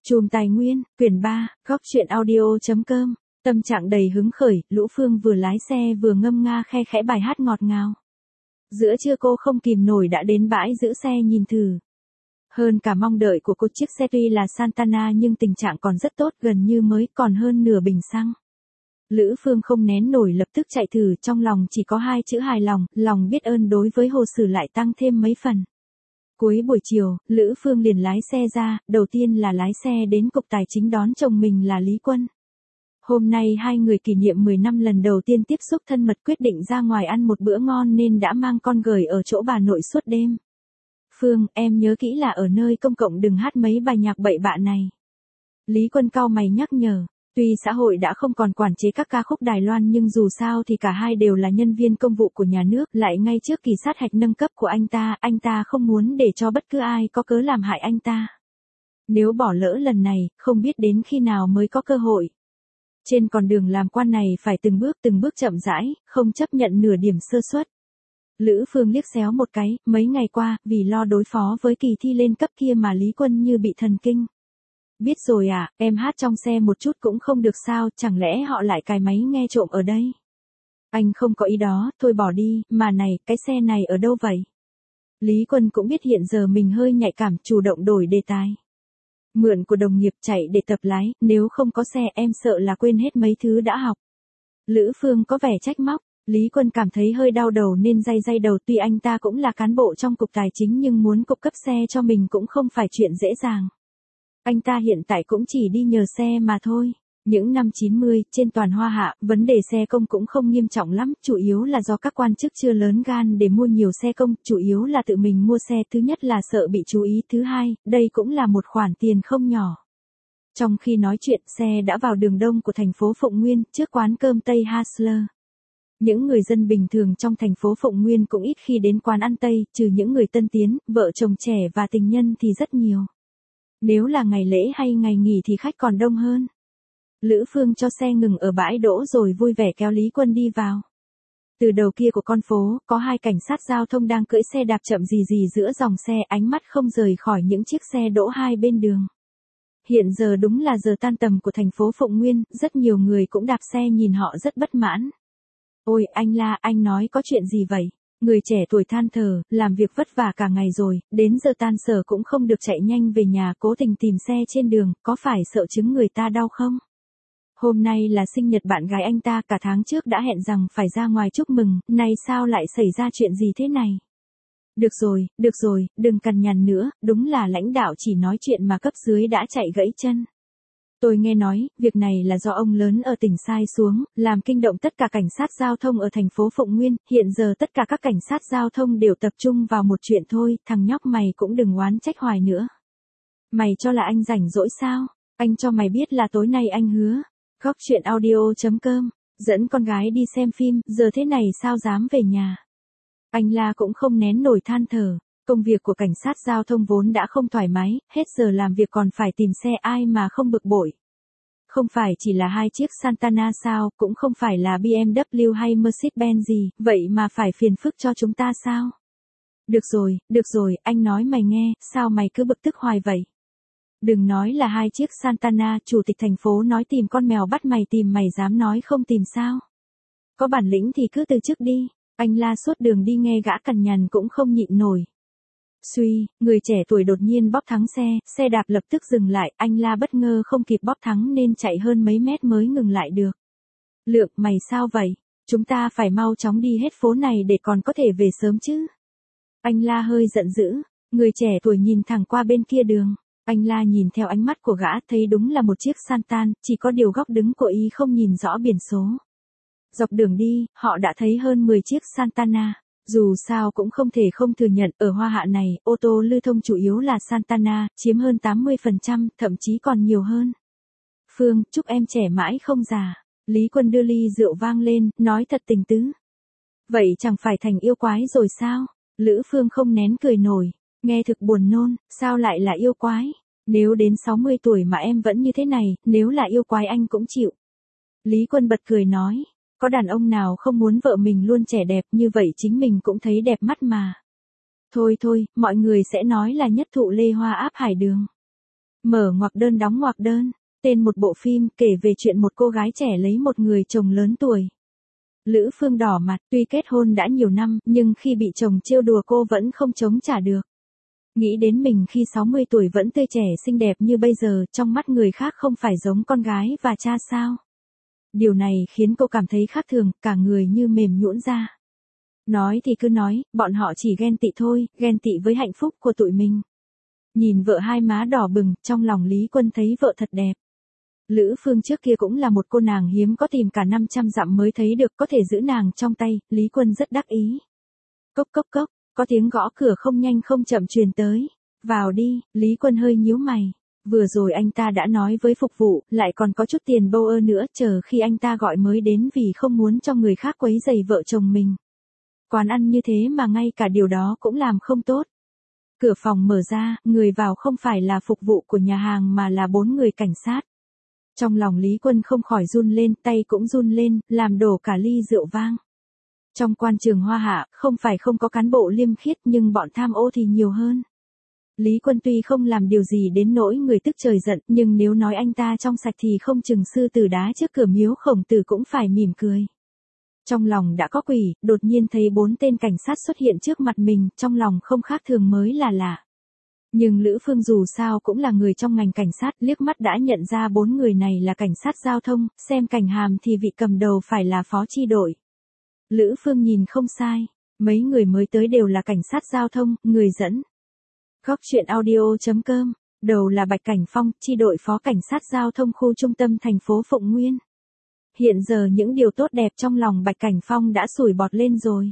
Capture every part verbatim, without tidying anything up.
Chùm Tài Nguyên, quyển ba, góc truyện audio.com, tâm trạng đầy hứng khởi, Lũ Phương vừa lái xe vừa ngâm nga khe khẽ bài hát ngọt ngào. Giữa trưa cô không kìm nổi đã đến bãi giữ xe nhìn thử. Hơn cả mong đợi của cô, chiếc xe tuy là Santana nhưng tình trạng còn rất tốt, gần như mới, còn hơn nửa bình xăng. Lữ Phương không nén nổi lập tức chạy thử, trong lòng chỉ có hai chữ hài lòng, lòng biết ơn đối với Hồ Sử lại tăng thêm mấy phần. Cuối buổi chiều, Lữ Phương liền lái xe ra, đầu tiên là lái xe đến Cục Tài chính đón chồng mình là Lý Quân. Hôm nay hai người kỷ niệm mười năm lần đầu tiên tiếp xúc thân mật, quyết định ra ngoài ăn một bữa ngon nên đã mang con gửi ở chỗ bà nội suốt đêm. Phương, em nhớ kỹ là ở nơi công cộng đừng hát mấy bài nhạc bậy bạ này. Lý Quân cau mày nhắc nhở. Tuy xã hội đã không còn quản chế các ca khúc Đài Loan nhưng dù sao thì cả hai đều là nhân viên công vụ của nhà nước, lại ngay trước kỳ sát hạch nâng cấp của anh ta, anh ta không muốn để cho bất cứ ai có cớ làm hại anh ta. Nếu bỏ lỡ lần này, không biết đến khi nào mới có cơ hội. Trên con đường làm quan này phải từng bước từng bước chậm rãi, không chấp nhận nửa điểm sơ suất. Lữ Phương liếc xéo một cái, mấy ngày qua, vì lo đối phó với kỳ thi lên cấp kia mà Lý Quân như bị thần kinh. Biết rồi à, em hát trong xe một chút cũng không được sao, chẳng lẽ họ lại cài máy nghe trộm ở đây? Anh không có ý đó, thôi bỏ đi, mà này, cái xe này ở đâu vậy? Lý Quân cũng biết hiện giờ mình hơi nhạy cảm, chủ động đổi đề tài. Mượn của đồng nghiệp chạy để tập lái, nếu không có xe em sợ là quên hết mấy thứ đã học. Lữ Phương có vẻ trách móc, Lý Quân cảm thấy hơi đau đầu nên day day đầu, tuy anh ta cũng là cán bộ trong Cục Tài chính nhưng muốn cục cấp xe cho mình cũng không phải chuyện dễ dàng. Anh ta hiện tại cũng chỉ đi nhờ xe mà thôi. Những năm chín mươi, trên toàn Hoa Hạ, vấn đề xe công cũng không nghiêm trọng lắm, chủ yếu là do các quan chức chưa lớn gan để mua nhiều xe công, chủ yếu là tự mình mua xe, thứ nhất là sợ bị chú ý, thứ hai, đây cũng là một khoản tiền không nhỏ. Trong khi nói chuyện, xe đã vào đường đông của thành phố Phụng Nguyên, trước quán cơm Tây Hasler. Những người dân bình thường trong thành phố Phụng Nguyên cũng ít khi đến quán ăn Tây, trừ những người tân tiến, vợ chồng trẻ và tình nhân thì rất nhiều. Nếu là ngày lễ hay ngày nghỉ thì khách còn đông hơn. Lữ Phương cho xe ngừng ở bãi đỗ rồi vui vẻ kéo Lý Quân đi vào. Từ đầu kia của con phố, có hai cảnh sát giao thông đang cưỡi xe đạp chậm rì rì giữa dòng xe, ánh mắt không rời khỏi những chiếc xe đỗ hai bên đường. Hiện giờ đúng là giờ tan tầm của thành phố Phụng Nguyên, rất nhiều người cũng đạp xe nhìn họ rất bất mãn. Ôi, anh La, anh nói có chuyện gì vậy? Người trẻ tuổi than thở, làm việc vất vả cả ngày rồi, đến giờ tan sở cũng không được chạy nhanh về nhà, cố tình tìm xe trên đường, có phải sợ chứng người ta đau không? Hôm nay là sinh nhật bạn gái anh ta, cả tháng trước đã hẹn rằng phải ra ngoài chúc mừng, nay sao lại xảy ra chuyện gì thế này? Được rồi, được rồi, đừng cằn nhằn nữa, đúng là lãnh đạo chỉ nói chuyện mà cấp dưới đã chạy gãy chân. Tôi nghe nói, việc này là do ông lớn ở tỉnh sai xuống, làm kinh động tất cả cảnh sát giao thông ở thành phố Phụng Nguyên, hiện giờ tất cả các cảnh sát giao thông đều tập trung vào một chuyện thôi, thằng nhóc mày cũng đừng oán trách hoài nữa. Mày cho là anh rảnh rỗi sao? Anh cho mày biết là tối nay anh hứa. Góc truyện audio.com, dẫn con gái đi xem phim, giờ thế này sao dám về nhà. Anh La cũng không nén nổi than thở. Công việc của cảnh sát giao thông vốn đã không thoải mái, hết giờ làm việc còn phải tìm xe, ai mà không bực bội. Không phải chỉ là hai chiếc Santana sao, cũng không phải là bê em vê hay Mercedes-Benz gì, vậy mà phải phiền phức cho chúng ta sao? Được rồi, được rồi, anh nói mày nghe, sao mày cứ bực tức hoài vậy? Đừng nói là hai chiếc Santana, chủ tịch thành phố nói tìm con mèo bắt mày tìm, mày dám nói không tìm sao? Có bản lĩnh thì cứ từ chức đi. Anh La suốt đường đi nghe gã cằn nhằn cũng không nhịn nổi. Suy, người trẻ tuổi đột nhiên bóp thắng xe, xe đạp lập tức dừng lại, anh La bất ngờ không kịp bóp thắng nên chạy hơn mấy mét mới ngừng lại được. Lượng, mày sao vậy? Chúng ta phải mau chóng đi hết phố này để còn có thể về sớm chứ. Anh La hơi giận dữ, người trẻ tuổi nhìn thẳng qua bên kia đường. Anh La nhìn theo ánh mắt của gã thấy đúng là một chiếc Santan, chỉ có điều góc đứng của y không nhìn rõ biển số. Dọc đường đi, họ đã thấy hơn mười chiếc Santana. Dù sao cũng không thể không thừa nhận, ở Hoa Hạ này, ô tô lưu thông chủ yếu là Santana, chiếm hơn tám mươi phần trăm, thậm chí còn nhiều hơn. Phương, chúc em trẻ mãi không già. Lý Quân đưa ly rượu vang lên, nói thật tình tứ. Vậy chẳng phải thành yêu quái rồi sao? Lữ Phương không nén cười nổi. Nghe thực buồn nôn, sao lại là yêu quái? Nếu đến sáu mươi tuổi mà em vẫn như thế này, nếu là yêu quái anh cũng chịu. Lý Quân bật cười nói. Có đàn ông nào không muốn vợ mình luôn trẻ đẹp, như vậy chính mình cũng thấy đẹp mắt mà. Thôi thôi, mọi người sẽ nói là nhất thụ lê hoa áp hải đường. Mở ngoặc đơn đóng ngoặc đơn. Tên một bộ phim kể về chuyện một cô gái trẻ lấy một người chồng lớn tuổi. Lữ Phương đỏ mặt, tuy kết hôn đã nhiều năm, nhưng khi bị chồng trêu đùa cô vẫn không chống trả được. Nghĩ đến mình khi sáu mươi tuổi vẫn tươi trẻ xinh đẹp như bây giờ, trong mắt người khác không phải giống con gái và cha sao. Điều này khiến cô cảm thấy khác thường, cả người như mềm nhũn ra. Nói thì cứ nói, bọn họ chỉ ghen tị thôi, ghen tị với hạnh phúc của tụi mình. Nhìn vợ hai má đỏ bừng, trong lòng Lý Quân thấy vợ thật đẹp. Lữ Phương trước kia cũng là một cô nàng hiếm có tìm cả năm trăm dặm mới thấy được, có thể giữ nàng trong tay, Lý Quân rất đắc ý. Cốc cốc cốc, có tiếng gõ cửa không nhanh không chậm truyền tới. Vào đi, Lý Quân hơi nhíu mày. Vừa rồi anh ta đã nói với phục vụ, lại còn có chút tiền bô ơ nữa, chờ khi anh ta gọi mới đến vì không muốn cho người khác quấy rầy vợ chồng mình. Quán ăn như thế mà ngay cả điều đó cũng làm không tốt. Cửa phòng mở ra, người vào không phải là phục vụ của nhà hàng mà là bốn người cảnh sát. Trong lòng Lý Quân không khỏi run lên, tay cũng run lên, làm đổ cả ly rượu vang. Trong quan trường Hoa Hạ, không phải không có cán bộ liêm khiết nhưng bọn tham ô thì nhiều hơn. Lý Quân tuy không làm điều gì đến nỗi người tức trời giận, nhưng nếu nói anh ta trong sạch thì không chừng sư tử đá trước cửa miếu Khổng Tử cũng phải mỉm cười. Trong lòng đã có quỷ, đột nhiên thấy bốn tên cảnh sát xuất hiện trước mặt mình, trong lòng không khác thường mới là lạ. Nhưng Lữ Phương dù sao cũng là người trong ngành cảnh sát, liếc mắt đã nhận ra bốn người này là cảnh sát giao thông, xem cảnh hàm thì vị cầm đầu phải là phó chi đội. Lữ Phương nhìn không sai, mấy người mới tới đều là cảnh sát giao thông, người dẫn. Góc truyện audio chấm com, đầu là Bạch Cảnh Phong, chi đội phó cảnh sát giao thông khu trung tâm thành phố Phụng Nguyên. Hiện giờ những điều tốt đẹp trong lòng Bạch Cảnh Phong đã sủi bọt lên rồi.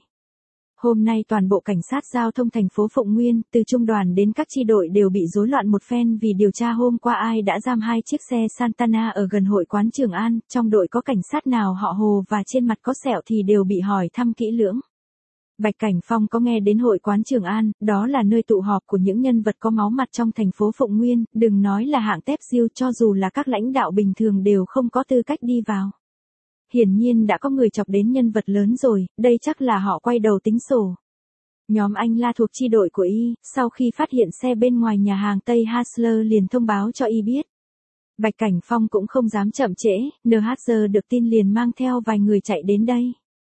Hôm nay toàn bộ cảnh sát giao thông thành phố Phụng Nguyên, từ trung đoàn đến các chi đội đều bị rối loạn một phen vì điều tra hôm qua ai đã giam hai chiếc xe Santana ở gần hội quán Trường An, trong đội có cảnh sát nào họ Hồ và trên mặt có sẹo thì đều bị hỏi thăm kỹ lưỡng. Bạch Cảnh Phong có nghe đến hội quán Trường An, đó là nơi tụ họp của những nhân vật có máu mặt trong thành phố Phụng Nguyên, đừng nói là hạng tép diêu, cho dù là các lãnh đạo bình thường đều không có tư cách đi vào. Hiển nhiên đã có người chọc đến nhân vật lớn rồi, đây chắc là họ quay đầu tính sổ. Nhóm anh La thuộc chi đội của Y, sau khi phát hiện xe bên ngoài nhà hàng Tây Hasler liền thông báo cho Y biết. Bạch Cảnh Phong cũng không dám chậm trễ, en hát giê được tin liền mang theo vài người chạy đến đây.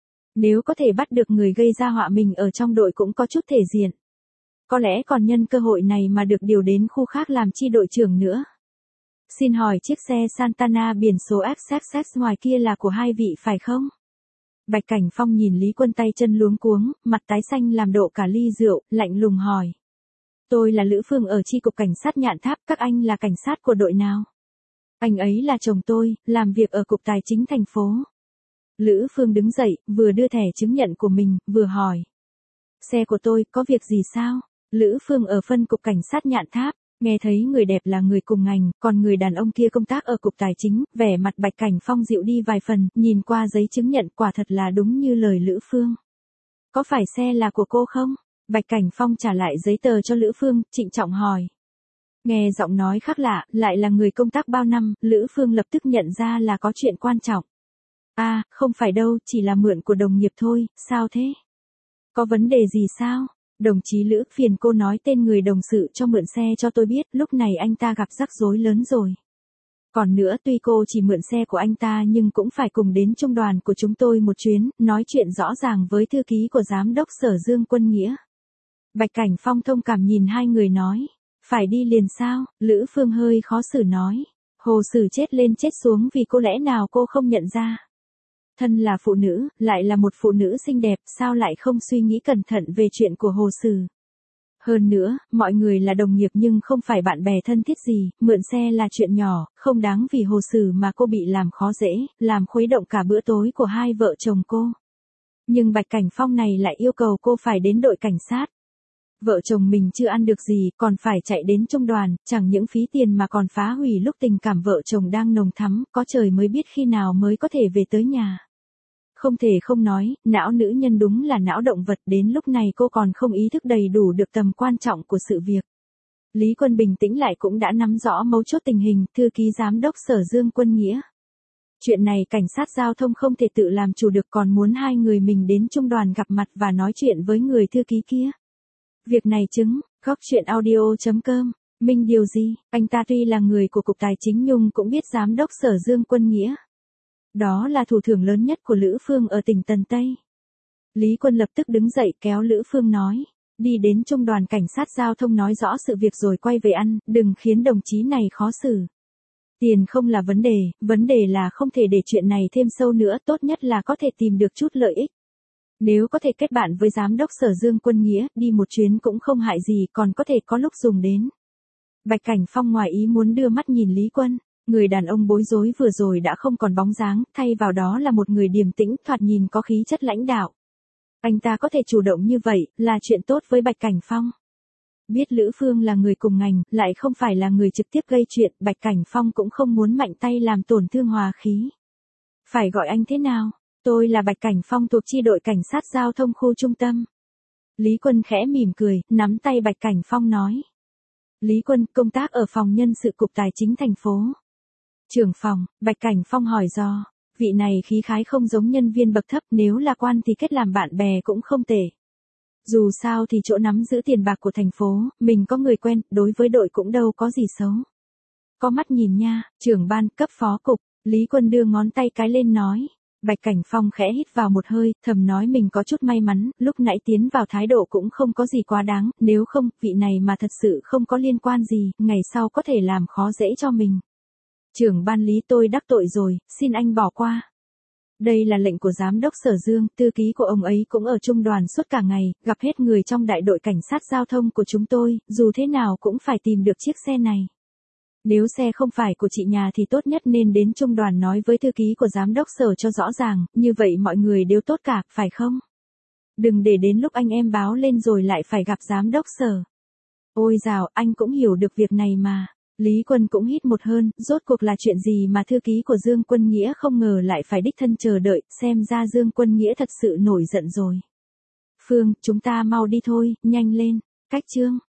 Nếu có thể bắt được người gây ra họa mình ở trong đội cũng có chút thể diện. Có lẽ còn nhân cơ hội này mà được điều đến khu khác làm chi đội trưởng nữa. Xin hỏi chiếc xe Santana biển số ích ích ích ngoài kia là của hai vị phải không? Bạch Cảnh Phong nhìn Lý Quân tay chân luống cuống, mặt tái xanh làm đổ cả ly rượu, lạnh lùng hỏi. Tôi là Lữ Phương ở chi cục cảnh sát Nhạn Tháp, các anh là cảnh sát của đội nào? Anh ấy là chồng tôi, làm việc ở cục tài chính thành phố. Lữ Phương đứng dậy, vừa đưa thẻ chứng nhận của mình, vừa hỏi. Xe của tôi, có việc gì sao? Lữ Phương ở phân cục cảnh sát Nhạn Tháp. Nghe thấy người đẹp là người cùng ngành, còn người đàn ông kia công tác ở cục tài chính, vẻ mặt Bạch Cảnh Phong dịu đi vài phần, nhìn qua giấy chứng nhận quả thật là đúng như lời Lữ Phương. Có phải xe là của cô không? Bạch Cảnh Phong trả lại giấy tờ cho Lữ Phương, trịnh trọng hỏi. Nghe giọng nói khác lạ, lại là người công tác bao năm, Lữ Phương lập tức nhận ra là có chuyện quan trọng. À, không phải đâu, chỉ là mượn của đồng nghiệp thôi, sao thế? Có vấn đề gì sao? Đồng chí Lữ, phiền cô nói tên người đồng sự cho mượn xe cho tôi biết, lúc này anh ta gặp rắc rối lớn rồi. Còn nữa, tuy cô chỉ mượn xe của anh ta nhưng cũng phải cùng đến trung đoàn của chúng tôi một chuyến, nói chuyện rõ ràng với thư ký của giám đốc Sở Dương Quân Nghĩa. Bạch Cảnh Phong thông cảm nhìn hai người nói, phải đi liền sao? Lữ Phương hơi khó xử nói, Hồ Sử chết lên chết xuống vì cô lẽ nào cô không nhận ra. Thân là phụ nữ, lại là một phụ nữ xinh đẹp, sao lại không suy nghĩ cẩn thận về chuyện của Hồ Sử. Hơn nữa, mọi người là đồng nghiệp nhưng không phải bạn bè thân thiết gì, mượn xe là chuyện nhỏ, không đáng vì Hồ Sử mà cô bị làm khó dễ, làm khuấy động cả bữa tối của hai vợ chồng cô. Nhưng Bạch Cảnh Phong này lại yêu cầu cô phải đến đội cảnh sát. Vợ chồng mình chưa ăn được gì, còn phải chạy đến trung đoàn, chẳng những phí tiền mà còn phá hủy lúc tình cảm vợ chồng đang nồng thắm, có trời mới biết khi nào mới có thể về tới nhà. Không thể không nói, não nữ nhân đúng là não động vật, đến lúc này cô còn không ý thức đầy đủ được tầm quan trọng của sự việc. Lý Quân bình tĩnh lại cũng đã nắm rõ mấu chốt tình hình, thư ký giám đốc Sở Dương Quân Nghĩa. Chuyện này cảnh sát giao thông không thể tự làm chủ được, còn muốn hai người mình đến trung đoàn gặp mặt và nói chuyện với người thư ký kia. Việc này chứng, góc truyện audio chấm com Minh điều gì, anh ta tuy là người của Cục Tài chính nhưng cũng biết Giám đốc Sở Dương Quân Nghĩa. Đó là thủ thưởng lớn nhất của Lữ Phương ở tỉnh Tần Tây. Lý Quân lập tức đứng dậy kéo Lữ Phương nói, đi đến trung đoàn cảnh sát giao thông nói rõ sự việc rồi quay về ăn, đừng khiến đồng chí này khó xử. Tiền không là vấn đề, vấn đề là không thể để chuyện này thêm sâu nữa, tốt nhất là có thể tìm được chút lợi ích. Nếu có thể kết bạn với Giám đốc Sở Dương Quân Nghĩa, đi một chuyến cũng không hại gì, còn có thể có lúc dùng đến. Bạch Cảnh Phong ngoài ý muốn đưa mắt nhìn Lý Quân, người đàn ông bối rối vừa rồi đã không còn bóng dáng, thay vào đó là một người điềm tĩnh, thoạt nhìn có khí chất lãnh đạo. Anh ta có thể chủ động như vậy, là chuyện tốt với Bạch Cảnh Phong. Biết Lữ Phương là người cùng ngành, lại không phải là người trực tiếp gây chuyện, Bạch Cảnh Phong cũng không muốn mạnh tay làm tổn thương hòa khí. Phải gọi anh thế nào? Tôi là Bạch Cảnh Phong thuộc chi đội cảnh sát giao thông khu trung tâm. Lý Quân khẽ mỉm cười, nắm tay Bạch Cảnh Phong nói. Lý Quân, công tác ở phòng nhân sự Cục Tài chính thành phố. Trưởng phòng, Bạch Cảnh Phong hỏi do, vị này khí khái không giống nhân viên bậc thấp, nếu là quan thì kết làm bạn bè cũng không tệ. Dù sao thì chỗ nắm giữ tiền bạc của thành phố, mình có người quen, đối với đội cũng đâu có gì xấu. Có mắt nhìn nha, trưởng ban, cấp phó cục, Lý Quân đưa ngón tay cái lên nói. Bạch Cảnh Phong khẽ hít vào một hơi, thầm nói mình có chút may mắn, lúc nãy tiến vào thái độ cũng không có gì quá đáng, nếu không, vị này mà thật sự không có liên quan gì, ngày sau có thể làm khó dễ cho mình. Trưởng ban Lý, tôi đắc tội rồi, xin anh bỏ qua. Đây là lệnh của Giám đốc Sở Dương, thư ký của ông ấy cũng ở trung đoàn suốt cả ngày, gặp hết người trong đại đội cảnh sát giao thông của chúng tôi, dù thế nào cũng phải tìm được chiếc xe này. Nếu xe không phải của chị nhà thì tốt nhất nên đến trung đoàn nói với thư ký của Giám đốc Sở cho rõ ràng, như vậy mọi người đều tốt cả, phải không? Đừng để đến lúc anh em báo lên rồi lại phải gặp Giám đốc Sở. Ôi dào, anh cũng hiểu được việc này mà. Lý Quân cũng hít một hơi, rốt cuộc là chuyện gì mà thư ký của Dương Quân Nghĩa không ngờ lại phải đích thân chờ đợi, xem ra Dương Quân Nghĩa thật sự nổi giận rồi. Phương, chúng ta mau đi thôi, nhanh lên, cách chương.